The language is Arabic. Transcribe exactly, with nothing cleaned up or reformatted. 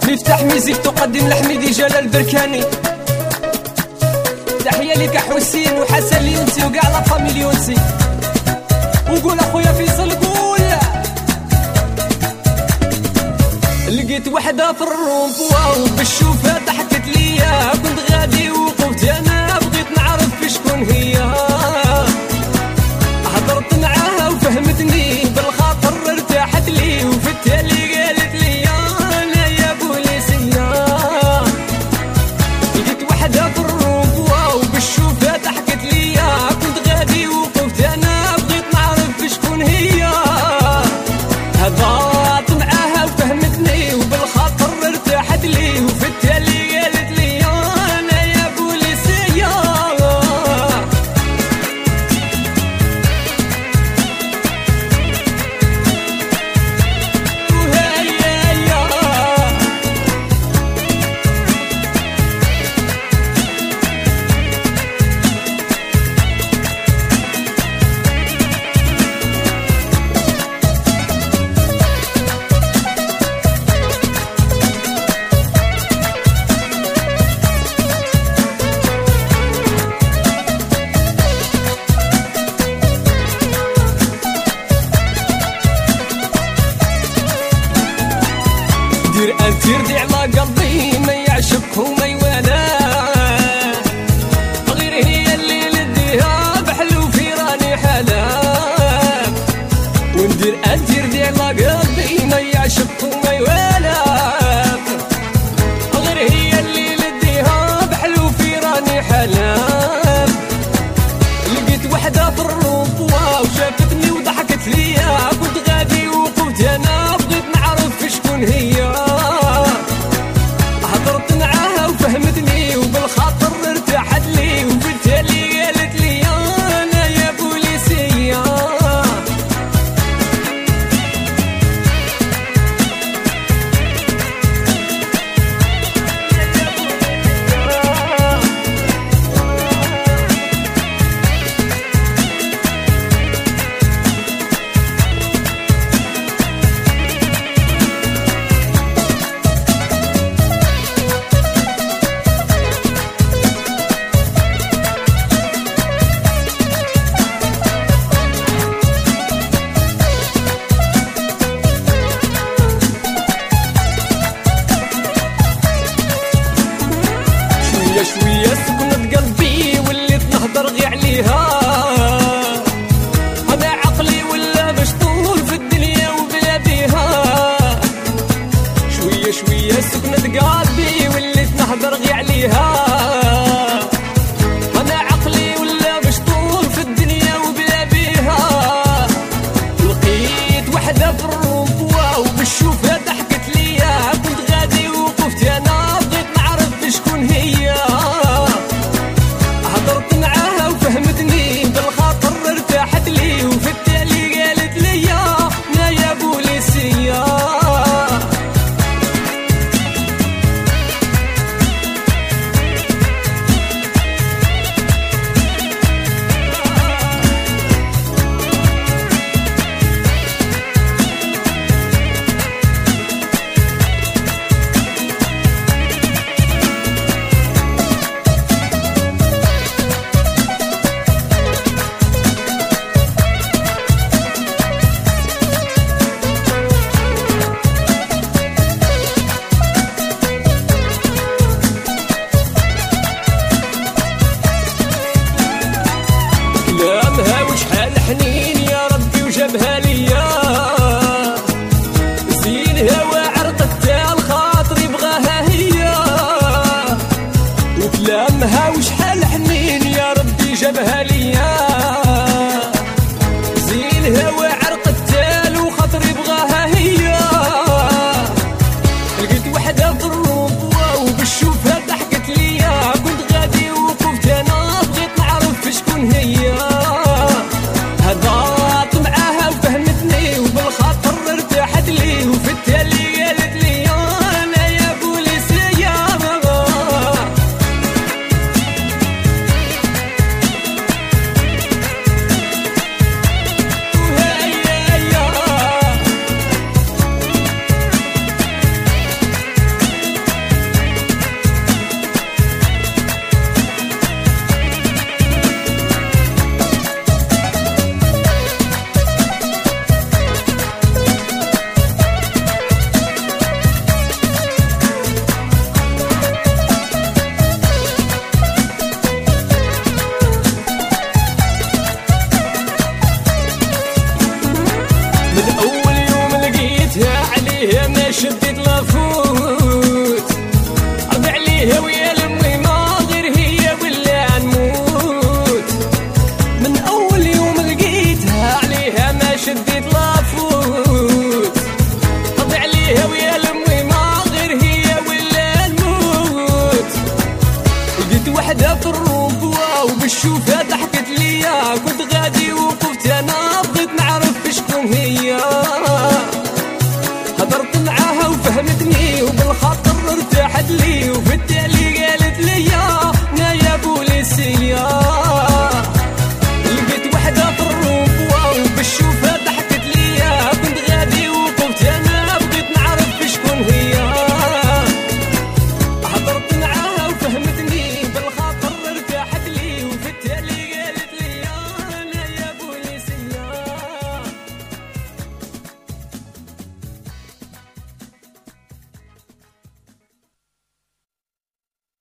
مفتاح ميزيك تقدم لحميدي جلال البركاني. تحية لك حسين وحسن اليونسي وكاع لا فاميلي يونسي. وقول اخويا فيصل قول لقيت وحده في الرومبوا وبالشوفه ضحكت ليا، كنت غادي وقفت انا بغيت نعرف في شكون هي. هضرت معاها وفهمتني بالخاطر ارتاحت لي، وفي التالي قالت لي انا يا بوليسيه. لقيت وحده في الرومبوا وبالشوفه ضحكت ليا، كنت غادي وقفت انا بغيت نعرف في شكون هي. هضرت معاها وفهمتني وبالخاطر ارتاحت لي، وفي التالي قالت لي انا يا بوليسيه. دير انتير دي على قلبي ما يعشق وما يوالاه، غير هي اللي لديها بحلو في راني حالاه. وندير انتير دي على قلبي ما يعشق وما يوالاه، غير هي اللي لديها بحلو في راني حالاه. لقيت وحده في الرومبوا وشافتني وضحكت ليا، كنت غادي وقفت انا بغيت نعرف في شكون هي. هضرت معاها وفهمتني وبالخاطر ارتاحت لي، وبالتالي قالت لي انا يا بوليسيه. شوية شوية سكنت قلبي وليت نهضر غي عليها. أنا عقلي ولا مشطول في الدنيا وبلا بيها. شوية شوية سكنت قلبي وليت نهضر غي عليها. أنا عقلي ولا مشطول في الدنيا وبلا بيها. لقيت وحدة في الرومبوا وبالشوفة ضحكت ليا، كنت غادي وقفت أنا بغيت نعرف في شكون هي. هضرت معاها وفهمتني بالخاطر ارتاحت لي، وفي التالي قالت لي انا يا بوليسيه. كلامها وشحال حنين يا ربي وجابها ليا، زينها وعرقتها الخاطر يبغاها هي. وكلامها وشحال حنين يا ربي جابها ليا، زينها وعرقتها الخاطر يبغاها هي. لقيت وحده في الرومبوا وبالشوفه ضحكت ليا، كنت غادي وقفت انا بغيت نعرف في شكون هي. هضرت معاها وفهمتني من أول يوم لقيتها عليها ما شديت لافو